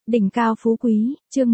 Đỉnh cao phú quý, chương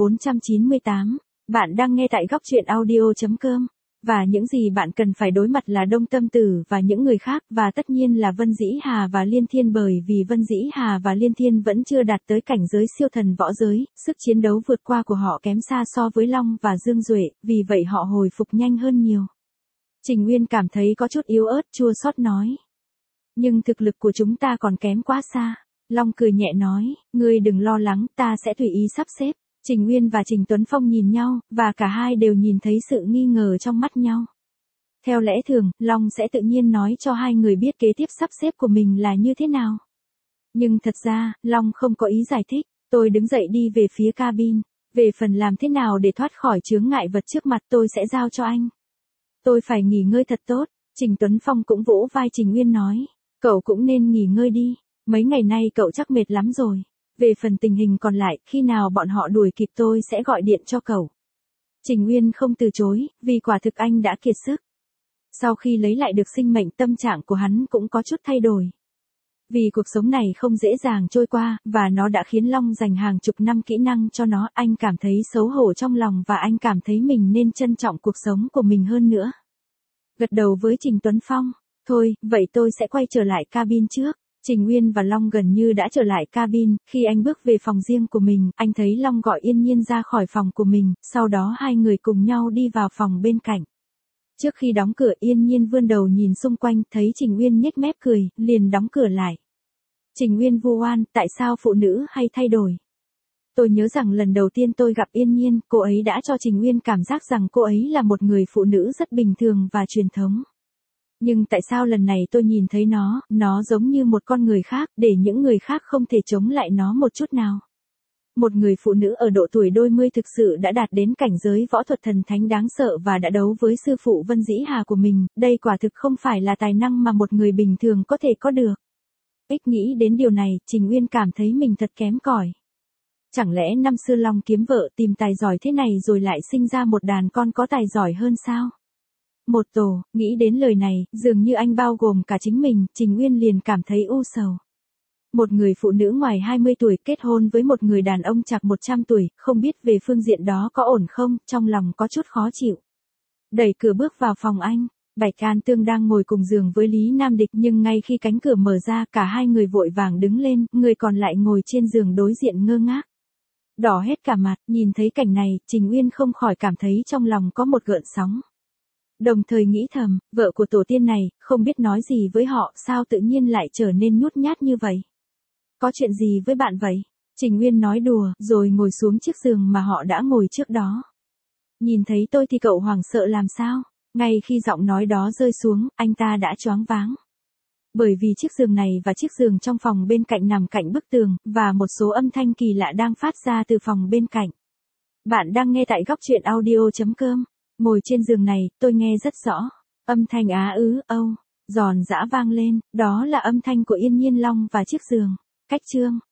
1498. Bạn đang nghe tại góc truyện audio.com. Và những gì bạn cần phải đối mặt là Đông Tâm Tử và những người khác, và tất nhiên là Vân Dĩ Hà và Liên Thiên, bởi vì Vân Dĩ Hà và Liên Thiên vẫn chưa đạt tới cảnh giới siêu thần võ giới, sức chiến đấu vượt qua của họ kém xa so với Long và Dương Duệ, vì vậy họ hồi phục nhanh hơn nhiều. Trình Nguyên cảm thấy có chút yếu ớt, chua xót nói. Nhưng thực lực của chúng ta còn kém quá xa. Long cười nhẹ nói, ngươi đừng lo lắng, ta sẽ tùy ý sắp xếp. Trình Nguyên và Trình Tuấn Phong nhìn nhau, và cả hai đều nhìn thấy sự nghi ngờ trong mắt nhau. Theo lẽ thường, Long sẽ tự nhiên nói cho hai người biết kế tiếp sắp xếp của mình là như thế nào. Nhưng thật ra, Long không có ý giải thích. Tôi đứng dậy đi về phía cabin. Về phần làm thế nào để thoát khỏi chướng ngại vật trước mặt tôi sẽ giao cho anh. Tôi phải nghỉ ngơi thật tốt. Trình Tuấn Phong cũng vỗ vai Trình Nguyên nói. Cậu cũng nên nghỉ ngơi đi. Mấy ngày nay cậu chắc mệt lắm rồi. Về phần tình hình còn lại, khi nào bọn họ đuổi kịp tôi sẽ gọi điện cho cậu. Trình Nguyên không từ chối, vì quả thực anh đã kiệt sức. Sau khi lấy lại được sinh mệnh, tâm trạng của hắn cũng có chút thay đổi. Vì cuộc sống này không dễ dàng trôi qua, và nó đã khiến Long dành hàng chục năm kỹ năng cho nó, anh cảm thấy xấu hổ trong lòng và anh cảm thấy mình nên trân trọng cuộc sống của mình hơn nữa. Gật đầu với Trình Tuấn Phong, thôi, vậy tôi sẽ quay trở lại cabin trước. Trình Nguyên và Long gần như đã trở lại cabin, khi anh bước về phòng riêng của mình, anh thấy Long gọi Yên Nhiên ra khỏi phòng của mình, sau đó hai người cùng nhau đi vào phòng bên cạnh. Trước khi đóng cửa, Yên Nhiên vươn đầu nhìn xung quanh, thấy Trình Nguyên nhếch mép cười, liền đóng cửa lại. Trình Nguyên vu oan, tại sao phụ nữ hay thay đổi? Tôi nhớ rằng lần đầu tiên tôi gặp Yên Nhiên, cô ấy đã cho Trình Nguyên cảm giác rằng cô ấy là một người phụ nữ rất bình thường và truyền thống. Nhưng tại sao lần này tôi nhìn thấy nó giống như một con người khác, để những người khác không thể chống lại nó một chút nào. Một người phụ nữ ở độ tuổi đôi mươi thực sự đã đạt đến cảnh giới võ thuật thần thánh đáng sợ và đã đấu với sư phụ Vân Dĩ Hà của mình, đây quả thực không phải là tài năng mà một người bình thường có thể có được. Ít nghĩ đến điều này, Trình Nguyên cảm thấy mình thật kém cỏi. Chẳng lẽ năm xưa Long kiếm vợ tìm tài giỏi thế này rồi lại sinh ra một đàn con có tài giỏi hơn sao? Một tổ, nghĩ đến lời này, dường như anh bao gồm cả chính mình, Trình Nguyên liền cảm thấy u sầu. Một người phụ nữ ngoài 20 tuổi kết hôn với một người đàn ông chạc 100 tuổi, không biết về phương diện đó có ổn không, trong lòng có chút khó chịu. Đẩy cửa bước vào phòng anh, Bạch Can Tương đang ngồi cùng giường với Lý Nam Địch, nhưng ngay khi cánh cửa mở ra, cả hai người vội vàng đứng lên, người còn lại ngồi trên giường đối diện ngơ ngác. Đỏ hết cả mặt, nhìn thấy cảnh này, Trình Nguyên không khỏi cảm thấy trong lòng có một gợn sóng. Đồng thời nghĩ thầm, vợ của tổ tiên này, không biết nói gì với họ, sao tự nhiên lại trở nên nhút nhát như vậy? Có chuyện gì với bạn vậy? Trình Nguyên nói đùa, rồi ngồi xuống chiếc giường mà họ đã ngồi trước đó. Nhìn thấy tôi thì cậu hoảng sợ làm sao? Ngay khi giọng nói đó rơi xuống, anh ta đã choáng váng. Bởi vì chiếc giường này và chiếc giường trong phòng bên cạnh nằm cạnh bức tường, và một số âm thanh kỳ lạ đang phát ra từ phòng bên cạnh. Bạn đang nghe tại góc truyện audio.com. Ngồi trên giường này, tôi nghe rất rõ. Âm thanh á ứ, âu, giòn giã vang lên, đó là âm thanh của Yên Nhiên, Long và chiếc giường. Cách chương.